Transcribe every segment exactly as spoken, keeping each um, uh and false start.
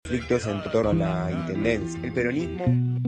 conflictos en torno a la intendencia. El peronismo...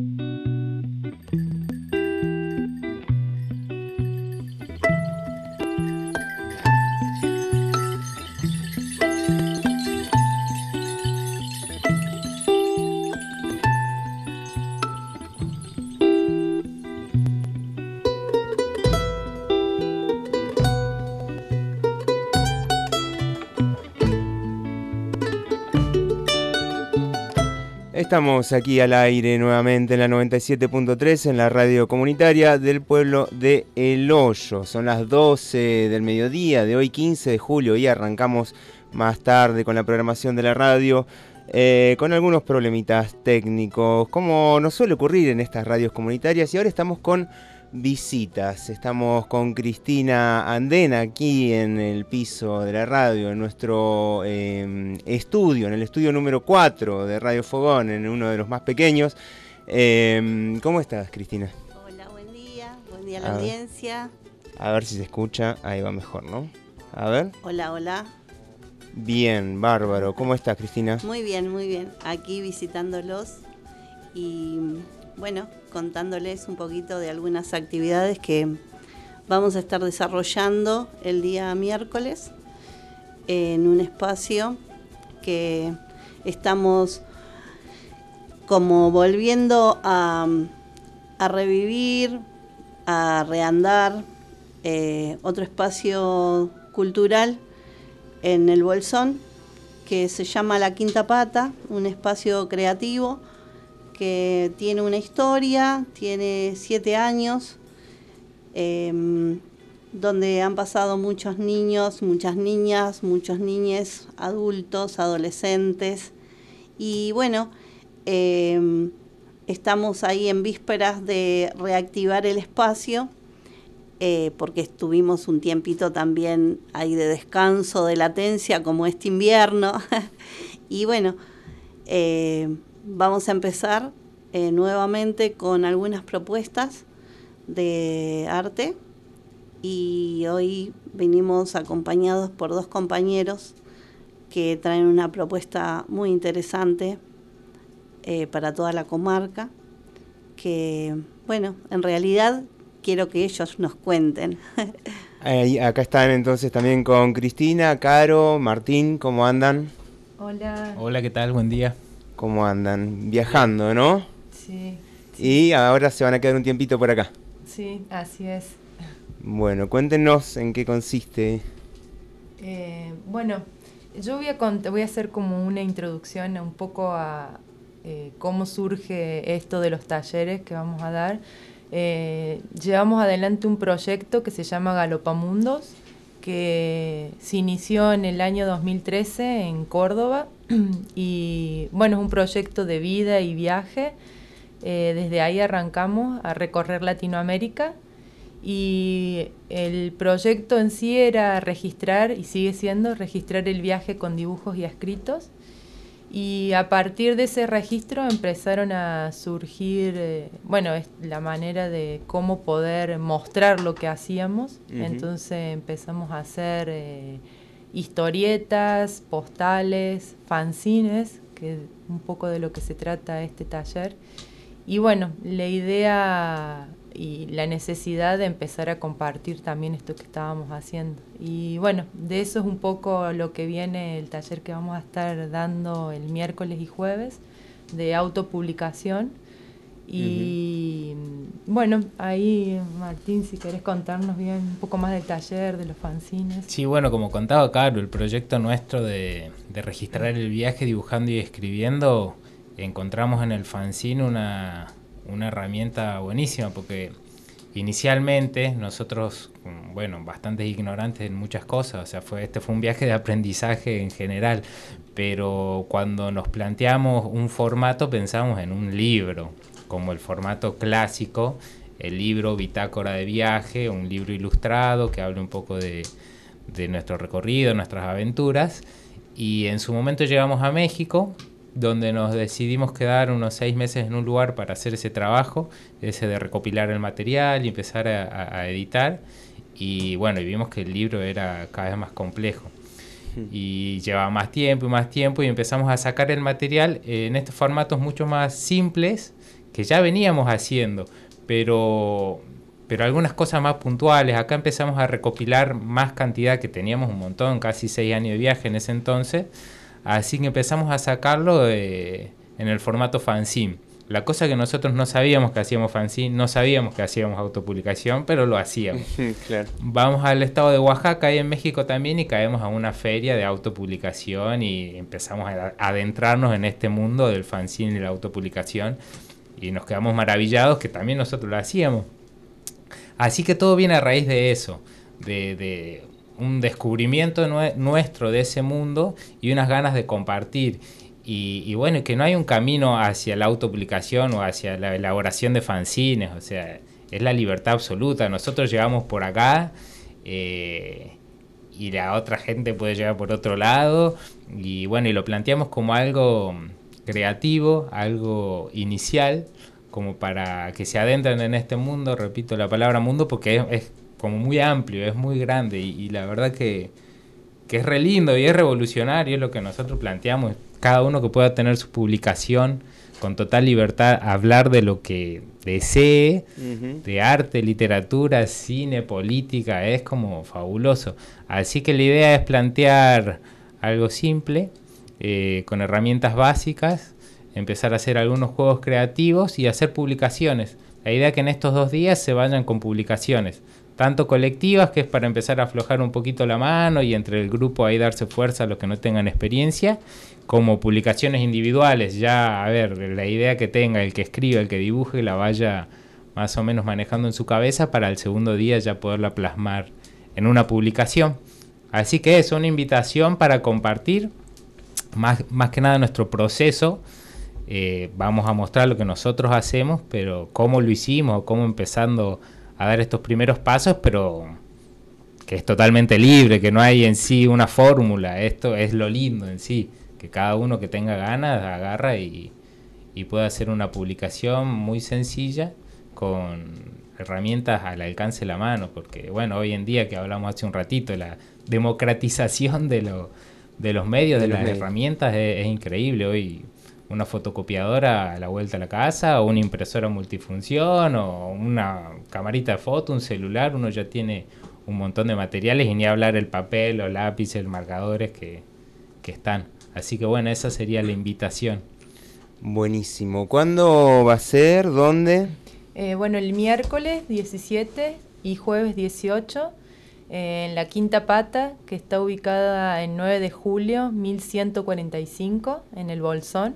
Estamos aquí al aire nuevamente en la noventa y siete punto tres en la radio comunitaria del pueblo de El Hoyo. Son las doce del mediodía de hoy, quince de julio, y arrancamos más tarde con la programación de la radio eh, con algunos problemitas técnicos, como nos suele ocurrir en estas radios comunitarias. Y ahora estamos con visitas. Estamos con Cristina Andena aquí en el piso de la radio, en nuestro eh, estudio, en el estudio número cuatro de Radio Fogón, en uno de los más pequeños. Eh, ¿Cómo estás, Cristina? Hola, buen día, buen día a la a audiencia. Ver, a ver si se escucha, ahí va mejor, ¿no? A ver. Hola, hola. Bien, bárbaro. ¿Cómo estás, Cristina? Muy bien, muy bien. Aquí visitándolos y... bueno, contándoles un poquito de algunas actividades que vamos a estar desarrollando el día miércoles en un espacio que estamos como volviendo a, a revivir, a reandar eh, otro espacio cultural en el Bolsón que se llama La Quinta Pata, un espacio creativo que tiene una historia, tiene siete años, eh, donde han pasado muchos niños, muchas niñas, muchos niñes, adultos, adolescentes. Y bueno, eh, estamos ahí en vísperas de reactivar el espacio, eh, porque estuvimos un tiempito también ahí de descanso, de latencia, como este invierno. Y bueno, eh, vamos a empezar eh, nuevamente con algunas propuestas de arte y hoy venimos acompañados por dos compañeros que traen una propuesta muy interesante eh, para toda la comarca, que bueno, en realidad quiero que ellos nos cuenten. Ahí, acá están entonces también con Cristina, Caro, Martín, ¿cómo andan? Hola. Hola, ¿qué tal? Buen día. ¿Cómo andan? Viajando, ¿no? Sí, sí. Y ahora se van a quedar un tiempito por acá. Sí, así es. Bueno, cuéntenos en qué consiste. Eh, bueno, yo voy a, cont- voy a hacer como una introducción un poco a eh, cómo surge esto de los talleres que vamos a dar. Eh, llevamos adelante un proyecto que se llama Galopamundos, que se inició en el año dos mil trece en Córdoba y bueno, es un proyecto de vida y viaje. Eh, desde ahí arrancamos a recorrer Latinoamérica y el proyecto en sí era registrar, y sigue siendo, registrar el viaje con dibujos y escritos. Y a partir de ese registro empezaron a surgir, eh, bueno, es la manera de cómo poder mostrar lo que hacíamos. Uh-huh. Entonces empezamos a hacer eh, historietas, postales, fanzines, que es un poco de lo que se trata este taller. Y bueno, la idea y la necesidad de empezar a compartir también esto que estábamos haciendo. Y bueno, de eso es un poco lo que viene el taller que vamos a estar dando el miércoles y jueves, de autopublicación. Y uh-huh. bueno, ahí Martín, si querés contarnos bien un poco más del taller, de los fanzines. Sí, bueno, como contaba Caro, el proyecto nuestro de, de registrar el viaje dibujando y escribiendo, encontramos en el fanzine una... una herramienta buenísima, porque inicialmente nosotros, bueno, bastante ignorantes en muchas cosas, o sea, fue este fue un viaje de aprendizaje en general, pero cuando nos planteamos un formato pensamos en un libro, como el formato clásico, el libro bitácora de viaje, un libro ilustrado que hable un poco de, de nuestro recorrido, nuestras aventuras, y en su momento llegamos a México, donde nos decidimos quedar unos seis meses en un lugar para hacer ese trabajo, ese de recopilar el material y empezar a, a, a editar. Y bueno, y vimos que el libro era cada vez más complejo. y llevaba más tiempo y más tiempo y empezamos a sacar el material en estos formatos mucho más simples que ya veníamos haciendo, pero, pero algunas cosas más puntuales. Acá empezamos a recopilar más cantidad, que teníamos un montón, casi seis años de viaje en ese entonces, así que empezamos a sacarlo eh, en el formato fanzine. La cosa que nosotros no sabíamos que hacíamos fanzine, no sabíamos que hacíamos autopublicación, pero lo hacíamos. Claro. Vamos al estado de Oaxaca, ahí en México también, y caemos a una feria de autopublicación y empezamos a adentrarnos en este mundo del fanzine y la autopublicación y nos quedamos maravillados que también nosotros lo hacíamos. Así que todo viene a raíz de eso, de, de un descubrimiento nue- nuestro de ese mundo y unas ganas de compartir. Y, y bueno, que no hay un camino hacia la autopublicación o hacia la elaboración de fanzines, o sea, es la libertad absoluta. Nosotros llegamos por acá eh, y la otra gente puede llegar por otro lado, y bueno, y lo planteamos como algo creativo, algo inicial, como para que se adentren en este mundo. Repito la palabra mundo porque es, es como muy amplio, es muy grande, y, y la verdad que, que es re lindo y es revolucionario, es lo que nosotros planteamos. Cada uno que pueda tener su publicación con total libertad, hablar de lo que desee, uh-huh. de arte, literatura, cine, política, es como fabuloso. Así que la idea es plantear algo simple, eh, con herramientas básicas, empezar a hacer algunos juegos creativos y hacer publicaciones. La idea es que en estos dos días se vayan con publicaciones, tanto colectivas, que es para empezar a aflojar un poquito la mano y entre el grupo ahí darse fuerza a los que no tengan experiencia, como publicaciones individuales. Ya, a ver, la idea que tenga el que escriba, el que dibuje, la vaya más o menos manejando en su cabeza para el segundo día ya poderla plasmar en una publicación. Así que es una invitación para compartir, más, más que nada nuestro proceso. Eh, vamos a mostrar lo que nosotros hacemos, pero cómo lo hicimos, cómo empezando a dar estos primeros pasos, pero que es totalmente libre, que no hay en sí una fórmula. Esto es lo lindo en sí, que cada uno que tenga ganas agarra y, y pueda hacer una publicación muy sencilla con herramientas al alcance de la mano, porque bueno, hoy en día, que hablamos hace un ratito, la democratización de, lo, de los medios, de, de las medios. herramientas es, es increíble. Hoy una fotocopiadora a la vuelta a la casa, o una impresora multifunción, o una camarita de foto, un celular, uno ya tiene un montón de materiales, y ni hablar el papel, los lápices, los marcadores que, que están. Así que bueno, esa sería la invitación. Buenísimo. ¿Cuándo va a ser? ¿Dónde? Eh, bueno, el miércoles diecisiete y jueves dieciocho, eh, en la Quinta Pata, que está ubicada en nueve de julio, mil ciento cuarenta y cinco, en el Bolsón.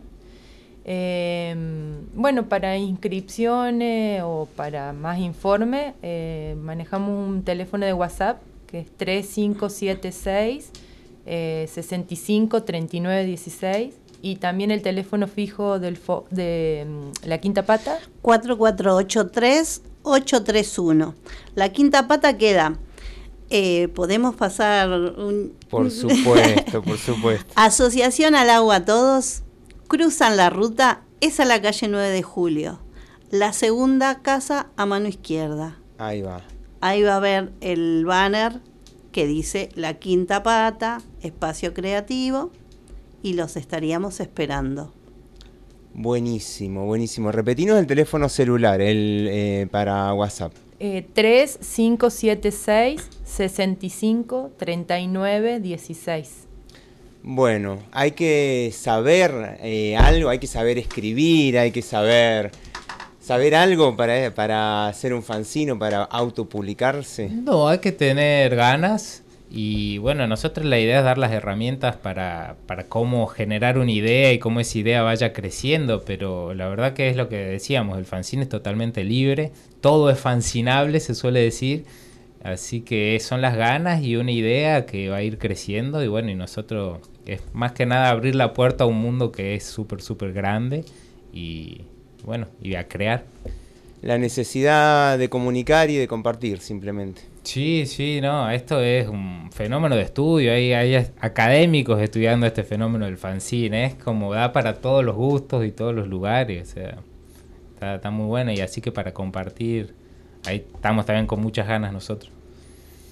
Eh, bueno, para inscripciones o para más informe, eh, manejamos un teléfono de WhatsApp que es tres cinco siete seis, sesenta y cinco, treinta y nueve dieciséis, y también el teléfono fijo del fo- de um, la Quinta Pata, cuatro cuatro ocho tres, ocho tres uno. La Quinta Pata queda, eh, podemos pasar un... Por supuesto, por supuesto. Asociación al Agua Todos, cruzan la ruta, es a la calle nueve de julio, la segunda casa a mano izquierda. Ahí va. Ahí va a ver el banner que dice La Quinta Pata, espacio creativo, y los estaríamos esperando. Buenísimo, buenísimo. Repetinos el teléfono celular, el eh, para WhatsApp. Eh, tres cinco siete seis, sesenta y cinco, treinta y nueve dieciséis. Bueno, hay que saber eh, algo, hay que saber escribir, hay que saber saber algo para, para hacer un fanzine, para autopublicarse. No, hay que tener ganas. Y bueno, nosotros la idea es dar las herramientas para, para cómo generar una idea y cómo esa idea vaya creciendo, pero la verdad que es lo que decíamos, el fanzine es totalmente libre, todo es fanzinable, se suele decir, así que son las ganas y una idea que va a ir creciendo, y bueno, y nosotros es más que nada abrir la puerta a un mundo que es súper, súper grande, y bueno, y a crear. La necesidad de comunicar y de compartir, simplemente. Sí, sí, no, esto es un fenómeno de estudio, hay, hay académicos estudiando este fenómeno del fanzine, es como da para todos los gustos y todos los lugares, o sea, está, está muy bueno, y así que para compartir, ahí estamos también con muchas ganas nosotros.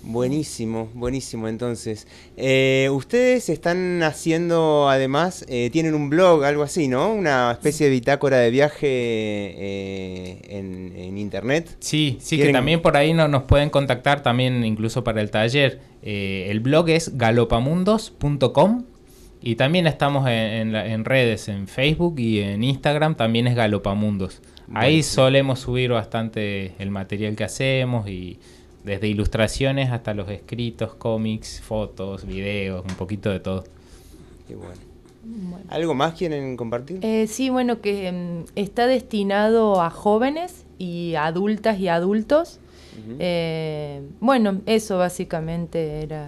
Buenísimo, buenísimo. Entonces, eh, ustedes están haciendo, además, eh, tienen un blog, algo así, ¿no? Una especie de bitácora de viaje eh, en, en internet. Sí, sí, ¿Quieren? Que también por ahí no, nos pueden contactar también incluso para el taller. Eh, el blog es galopamundos punto com y también estamos en, en, la, en redes, en Facebook y en Instagram también es Galopamundos. Ahí Buenísimo. solemos subir bastante el material que hacemos y desde ilustraciones hasta los escritos, cómics, fotos, videos, un poquito de todo. Qué bueno. Bueno. ¿Algo más quieren compartir? Eh, sí, bueno, que um, está destinado a jóvenes y adultas y adultos. Uh-huh. eh, bueno, eso básicamente era...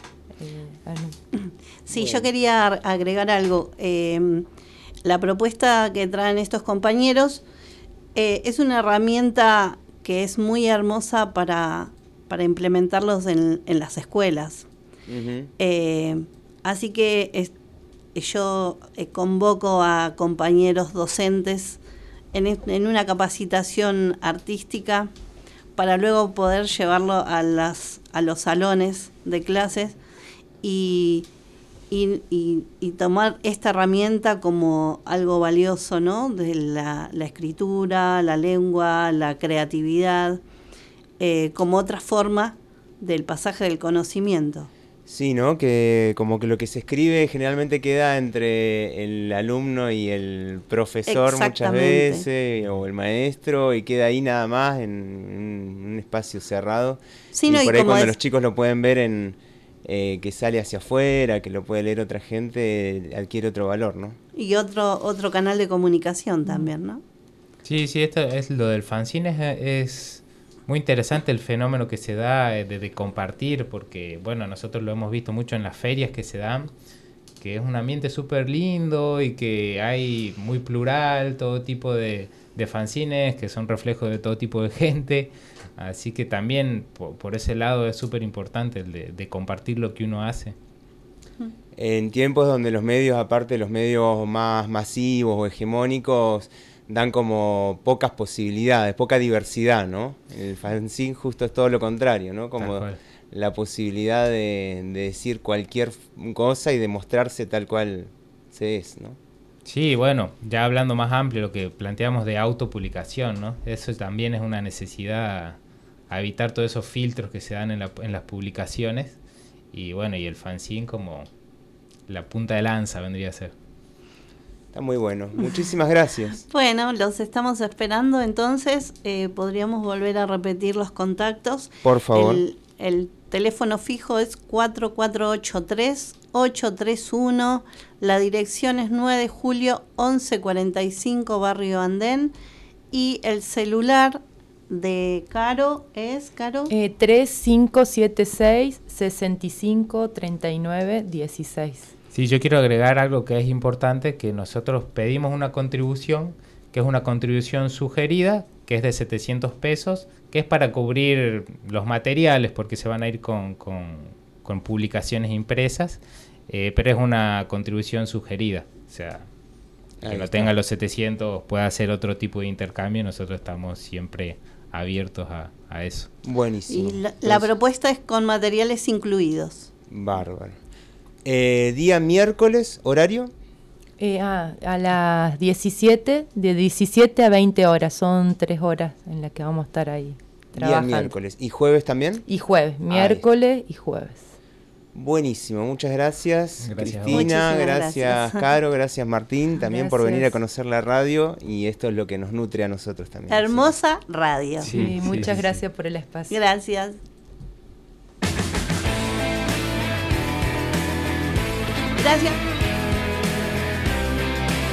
Eh, sí, bueno. Yo quería agregar algo. Eh, la propuesta que traen estos compañeros eh, es una herramienta que es muy hermosa para... para implementarlos en, en las escuelas. Uh-huh. Eh, así que es, yo eh, convoco a compañeros docentes en, en una capacitación artística para luego poder llevarlo a, las, a los salones de clases y, y, y, y tomar esta herramienta como algo valioso, ¿no? De la, la escritura, la lengua, la creatividad, Eh, como otra forma del pasaje del conocimiento. Sí, ¿no? Que como que lo que se escribe generalmente queda entre el alumno y el profesor muchas veces, o el maestro, y queda ahí nada más en un, un espacio cerrado. Sí, y no, por y ahí cuando es... los chicos lo pueden ver en eh, que sale hacia afuera, que lo puede leer otra gente, adquiere otro valor, ¿no? Y otro otro canal de comunicación también, ¿no? Sí, sí, esto es lo del fanzine, es... es... muy interesante el fenómeno que se da de, de compartir, porque bueno, nosotros lo hemos visto mucho en las ferias que se dan, que es un ambiente súper lindo y que hay muy plural, todo tipo de, de fanzines que son reflejos de todo tipo de gente, así que también por, por ese lado es súper importante el de, de compartir lo que uno hace. En tiempos donde los medios, aparte de los medios más masivos o hegemónicos, dan como pocas posibilidades, poca diversidad, ¿no? El fanzine justo es todo lo contrario, ¿no? Como la posibilidad de, de decir cualquier cosa y demostrarse tal cual se es, ¿no? Sí, bueno, ya hablando más amplio, lo que planteamos de autopublicación, ¿no? Eso también es una necesidad, a evitar todos esos filtros que se dan en, la, en las publicaciones, y bueno, y el fanzine como la punta de lanza vendría a ser. Está muy bueno. Muchísimas gracias. Bueno, los estamos esperando, entonces eh, podríamos volver a repetir los contactos. Por favor. El, el teléfono fijo es cuatro cuatro ocho tres, ocho tres uno, la dirección es nueve de julio, once cuarenta y cinco, Barrio Andén, y el celular de Caro es, Caro? Eh, tres cinco siete seis, seis cinco, tres nueve uno seis. Sí, yo quiero agregar algo que es importante, que nosotros pedimos una contribución, que es una contribución sugerida, que es de setecientos pesos, que es para cubrir los materiales, porque se van a ir con, con, con publicaciones impresas, eh, pero es una contribución sugerida, o sea, que Ahí no está. tenga los setecientos, pueda hacer otro tipo de intercambio, nosotros estamos siempre abiertos a, a eso. Buenísimo. Y la, Entonces, la propuesta es con materiales incluidos. Bárbaro. Eh, día miércoles, ¿horario? Eh, ah, a las diecisiete, de diecisiete a veinte horas, son tres horas en las que vamos a estar ahí trabajando. Día miércoles. ¿Y jueves también? Y jueves, miércoles y jueves. Buenísimo, muchas gracias, Gracias a Cristina, vos. Muchísimas gracias, gracias. Caro, gracias Martín, también por Gracias. venir a conocer la radio, y esto es lo que nos nutre a nosotros también. Hermosa radio. Sí, Sí, sí, muchas sí, gracias por el espacio. Gracias. Gracias.